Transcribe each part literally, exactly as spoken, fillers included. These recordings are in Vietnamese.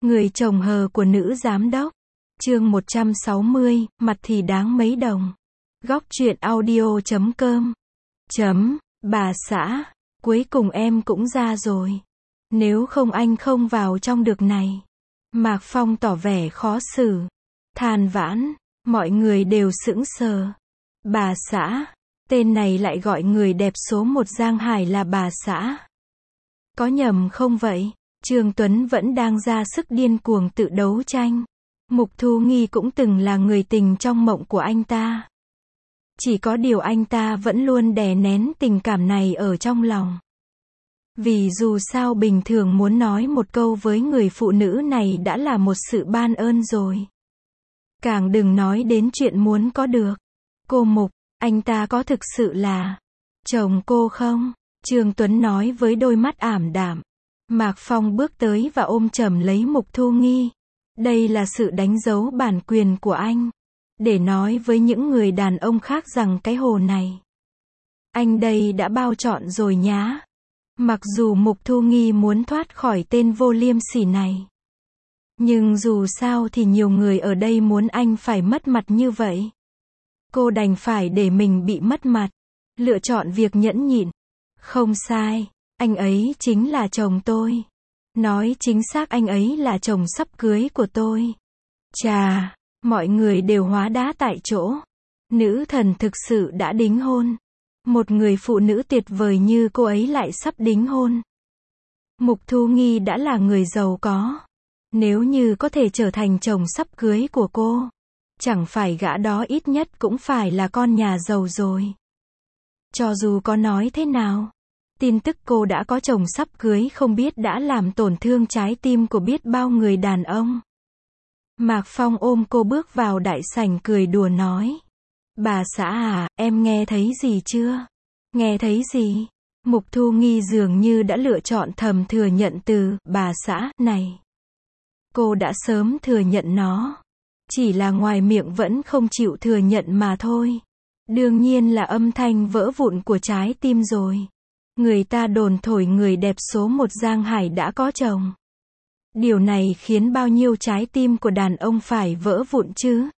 Người chồng hờ của nữ giám đốc. Chương một trăm sáu mươi, mặt thì đáng mấy đồng. Góc truyện audio chấm com. Chấm, bà xã, cuối cùng em cũng ra rồi. Nếu không anh không vào trong được này. Mạc Phong tỏ vẻ khó xử. Than vãn, mọi người đều sững sờ. Bà xã, tên này lại gọi người đẹp số một Giang Hải là bà xã. Có nhầm không vậy? Trương Tuấn vẫn đang ra sức điên cuồng tự đấu tranh. Mục Thu Nghi cũng từng là người tình trong mộng của anh ta. Chỉ có điều anh ta vẫn luôn đè nén tình cảm này ở trong lòng. Vì dù sao bình thường muốn nói một câu với người phụ nữ này đã là một sự ban ơn rồi. Càng đừng nói đến chuyện muốn có được. Cô Mục, anh ta có thực sự là chồng cô không? Trương Tuấn nói với đôi mắt ảm đạm. Mạc Phong bước tới và ôm chầm lấy Mục Thu Nghi. Đây là sự đánh dấu bản quyền của anh. Để nói với những người đàn ông khác rằng cái hồ này. Anh đây đã bao trọn rồi nhá. Mặc dù Mục Thu Nghi muốn thoát khỏi tên vô liêm sỉ này. Nhưng dù sao thì nhiều người ở đây muốn anh phải mất mặt như vậy. Cô đành phải để mình bị mất mặt. Lựa chọn việc nhẫn nhịn. Không sai, anh ấy chính là chồng tôi. Nói chính xác anh ấy là chồng sắp cưới của tôi. Chà, mọi người đều hóa đá tại chỗ. Nữ thần thực sự đã đính hôn. Một người phụ nữ tuyệt vời như cô ấy lại sắp đính hôn. Mục Thu Nghi đã là người giàu có. Nếu như có thể trở thành chồng sắp cưới của cô, chẳng phải gã đó ít nhất cũng phải là con nhà giàu rồi. Cho dù có nói thế nào, tin tức cô đã có chồng sắp cưới không biết đã làm tổn thương trái tim của biết bao người đàn ông. Mạc Phong ôm cô bước vào đại sảnh cười đùa nói. Bà xã à, em nghe thấy gì chưa? Nghe thấy gì? Mục Thu Nghi dường như đã lựa chọn thầm thừa nhận từ bà xã này. Cô đã sớm thừa nhận nó. Chỉ là ngoài miệng vẫn không chịu thừa nhận mà thôi. Đương nhiên là âm thanh vỡ vụn của trái tim rồi. Người ta đồn thổi người đẹp số một Giang Hải đã có chồng. Điều này khiến bao nhiêu trái tim của đàn ông phải vỡ vụn chứ.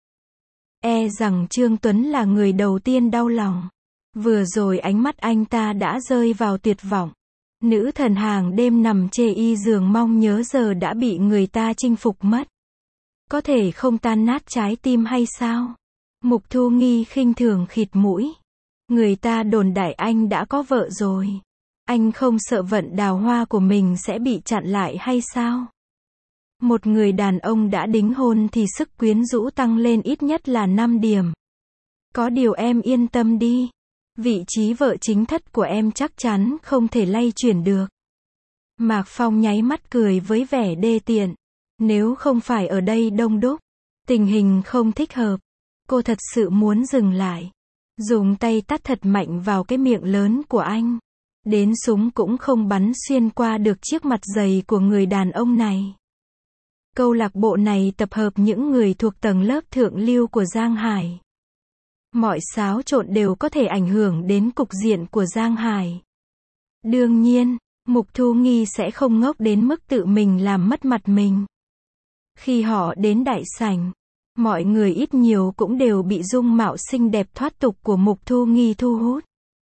E rằng Trương Tuấn là người đầu tiên đau lòng. Vừa rồi ánh mắt anh ta đã rơi vào tuyệt vọng. Nữ thần hàng đêm nằm chê y giường mong nhớ giờ đã bị người ta chinh phục mất. Có thể không tan nát trái tim hay sao? Mục Thu Nghi khinh thường khịt mũi. Người ta đồn đại anh đã có vợ rồi. Anh không sợ vận đào hoa của mình sẽ bị chặn lại hay sao? Một người đàn ông đã đính hôn thì sức quyến rũ tăng lên ít nhất là năm điểm. Có điều em yên tâm đi. Vị trí vợ chính thất của em chắc chắn không thể lay chuyển được. Mạc Phong nháy mắt cười với vẻ đê tiện. Nếu không phải ở đây đông đúc, tình hình không thích hợp, cô thật sự muốn dừng lại. Dùng tay tát thật mạnh vào cái miệng lớn của anh. Đến súng cũng không bắn xuyên qua được chiếc mặt dày của người đàn ông này. Câu lạc bộ này tập hợp những người thuộc tầng lớp thượng lưu của Giang Hải. Mọi xáo trộn đều có thể ảnh hưởng đến cục diện của Giang Hải. Đương nhiên, Mục Thu Nghi sẽ không ngốc đến mức tự mình làm mất mặt mình. Khi họ đến đại sảnh, mọi người ít nhiều cũng đều bị dung mạo xinh đẹp thoát tục của Mục Thu Nghi thu hút.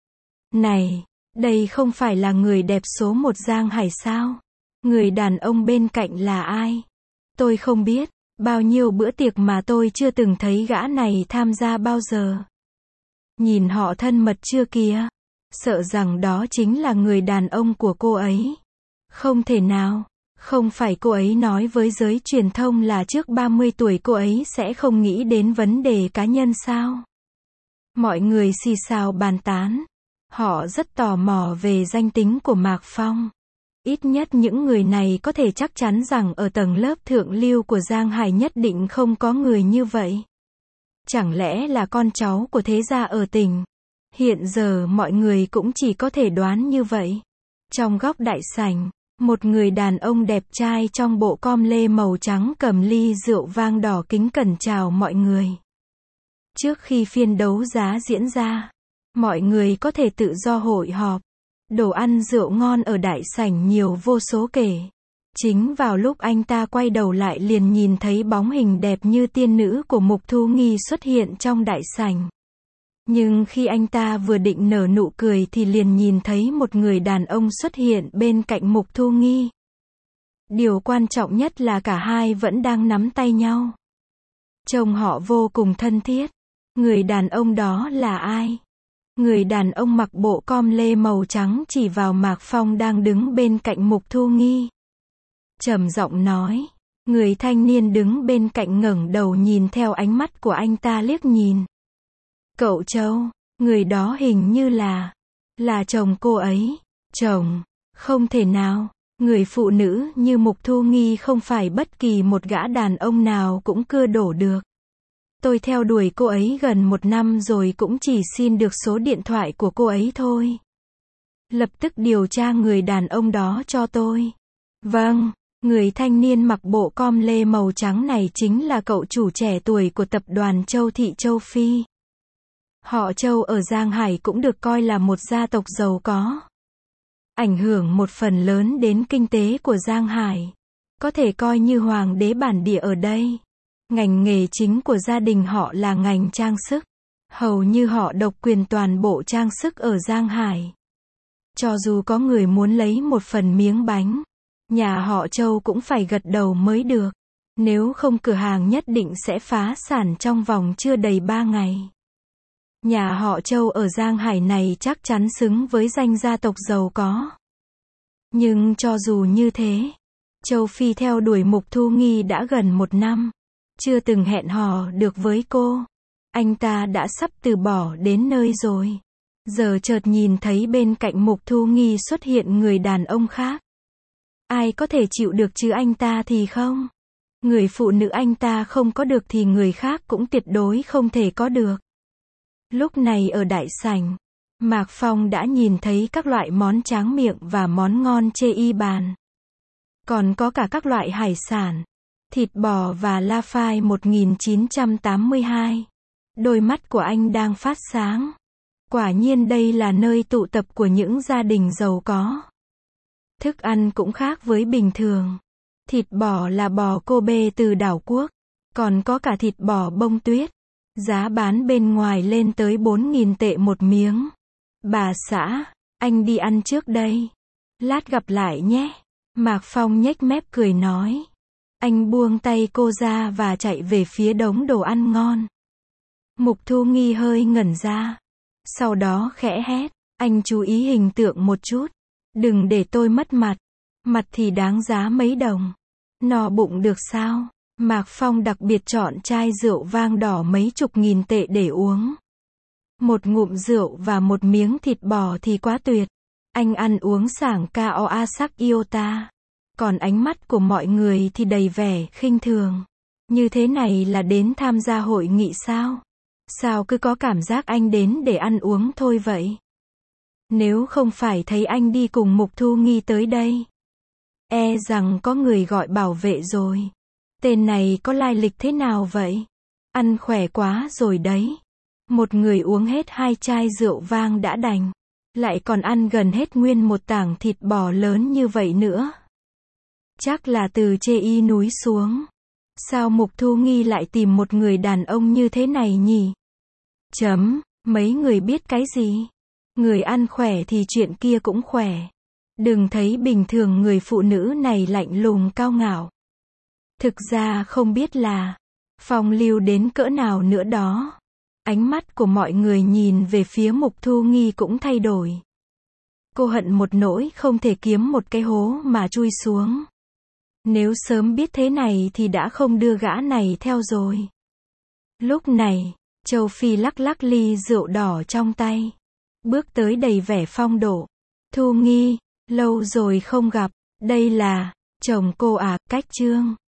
Này, đây không phải là người đẹp số một Giang Hải sao? Người đàn ông bên cạnh là ai? Tôi không biết, bao nhiêu bữa tiệc mà tôi chưa từng thấy gã này tham gia bao giờ. Nhìn họ thân mật chưa kìa? Sợ rằng đó chính là người đàn ông của cô ấy. Không thể nào, không phải cô ấy nói với giới truyền thông là trước ba mươi tuổi cô ấy sẽ không nghĩ đến vấn đề cá nhân sao? Mọi người xì xào bàn tán. Họ rất tò mò về danh tính của Mạc Phong. Ít nhất những người này có thể chắc chắn rằng ở tầng lớp thượng lưu của Giang Hải nhất định không có người như vậy. Chẳng lẽ là con cháu của thế gia ở tỉnh? Hiện giờ mọi người cũng chỉ có thể đoán như vậy. Trong góc đại sảnh, một người đàn ông đẹp trai trong bộ com lê màu trắng cầm ly rượu vang đỏ kính cẩn chào mọi người. Trước khi phiên đấu giá diễn ra, mọi người có thể tự do hội họp. Đồ ăn rượu ngon ở đại sảnh nhiều vô số kể. Chính vào lúc anh ta quay đầu lại liền nhìn thấy bóng hình đẹp như tiên nữ của Mục Thu Nghi xuất hiện trong đại sảnh. Nhưng khi anh ta vừa định nở nụ cười thì liền nhìn thấy một người đàn ông xuất hiện bên cạnh Mục Thu Nghi. Điều quan trọng nhất là cả hai vẫn đang nắm tay nhau. Trông họ vô cùng thân thiết. Người đàn ông đó là ai? Người đàn ông mặc bộ com lê màu trắng chỉ vào Mạc Phong đang đứng bên cạnh Mục Thu Nghi. Trầm giọng nói. Người thanh niên đứng bên cạnh ngẩng đầu nhìn theo ánh mắt của anh ta liếc nhìn. Cậu Châu, người đó hình như là, là chồng cô ấy. Chồng, không thể nào. Người phụ nữ như Mục Thu Nghi không phải bất kỳ một gã đàn ông nào cũng cưa đổ được. Tôi theo đuổi cô ấy gần một năm rồi cũng chỉ xin được số điện thoại của cô ấy thôi. Lập tức điều tra người đàn ông đó cho tôi. Vâng, người thanh niên mặc bộ com lê màu trắng này chính là cậu chủ trẻ tuổi của tập đoàn Châu Thị Châu Phi. Họ Châu ở Giang Hải cũng được coi là một gia tộc giàu có. Ảnh hưởng một phần lớn đến kinh tế của Giang Hải. Có thể coi như hoàng đế bản địa ở đây. Ngành nghề chính của gia đình họ là ngành trang sức. Hầu như họ độc quyền toàn bộ trang sức ở Giang Hải. Cho dù có người muốn lấy một phần miếng bánh, nhà họ Châu cũng phải gật đầu mới được. Nếu không cửa hàng nhất định sẽ phá sản trong vòng chưa đầy ba ngày. Nhà họ Châu ở Giang Hải này chắc chắn xứng với danh gia tộc giàu có. Nhưng cho dù như thế, Châu Phi theo đuổi Mục Thu Nghi đã gần một năm. Chưa từng hẹn hò được với cô. Anh ta đã sắp từ bỏ đến nơi rồi. Giờ chợt nhìn thấy bên cạnh Mục Thu Nghi xuất hiện người đàn ông khác. Ai có thể chịu được chứ anh ta thì không. Người phụ nữ anh ta không có được thì người khác cũng tuyệt đối không thể có được. Lúc này ở đại sảnh, Mạc Phong đã nhìn thấy các loại món tráng miệng và món ngon chê y bàn. Còn có cả các loại hải sản, thịt bò và la phai một nghìn chín trăm tám mươi hai. Đôi mắt của anh đang phát sáng. Quả nhiên đây là nơi tụ tập của những gia đình giàu có. Thức ăn cũng khác với bình thường. Thịt bò là bò Kobe từ đảo quốc. Còn có cả thịt bò bông tuyết. Giá bán bên ngoài lên tới bốn nghìn tệ một miếng. Bà xã, anh đi ăn trước đây. Lát gặp lại nhé. Mạc Phong nhếch mép cười nói. Anh buông tay cô ra và chạy về phía đống đồ ăn ngon. Mục Thu Nghi hơi ngẩn ra. Sau đó khẽ hét. Anh chú ý hình tượng một chút. Đừng để tôi mất mặt. Mặt thì đáng giá mấy đồng. No bụng được sao? Mạc Phong đặc biệt chọn chai rượu vang đỏ mấy chục nghìn tệ để uống. Một ngụm rượu và một miếng thịt bò thì quá tuyệt. Anh ăn uống sảng cao asak iota. Còn ánh mắt của mọi người thì đầy vẻ khinh thường. Như thế này là đến tham gia hội nghị sao? Sao cứ có cảm giác anh đến để ăn uống thôi vậy? Nếu không phải thấy anh đi cùng Mục Thu Nghi tới đây, e rằng có người gọi bảo vệ rồi. Tên này có lai lịch thế nào vậy? Ăn khỏe quá rồi đấy. Một người uống hết hai chai rượu vang đã đành. Lại còn ăn gần hết nguyên một tảng thịt bò lớn như vậy nữa. Chắc là từ chê y núi xuống. Sao Mục Thu Nghi lại tìm một người đàn ông như thế này nhỉ? Chấm, mấy người biết cái gì? Người ăn khỏe thì chuyện kia cũng khỏe. Đừng thấy bình thường người phụ nữ này lạnh lùng cao ngạo. Thực ra không biết là phong lưu đến cỡ nào nữa đó. Ánh mắt của mọi người nhìn về phía Mục Thu Nghi cũng thay đổi. Cô hận một nỗi không thể kiếm một cái hố mà chui xuống. Nếu sớm biết thế này thì đã không đưa gã này theo rồi. Lúc này, Châu Phi lắc lắc ly rượu đỏ trong tay. Bước tới đầy vẻ phong độ. Thu Nghi, lâu rồi không gặp. Đây là chồng cô à, Cách Trương.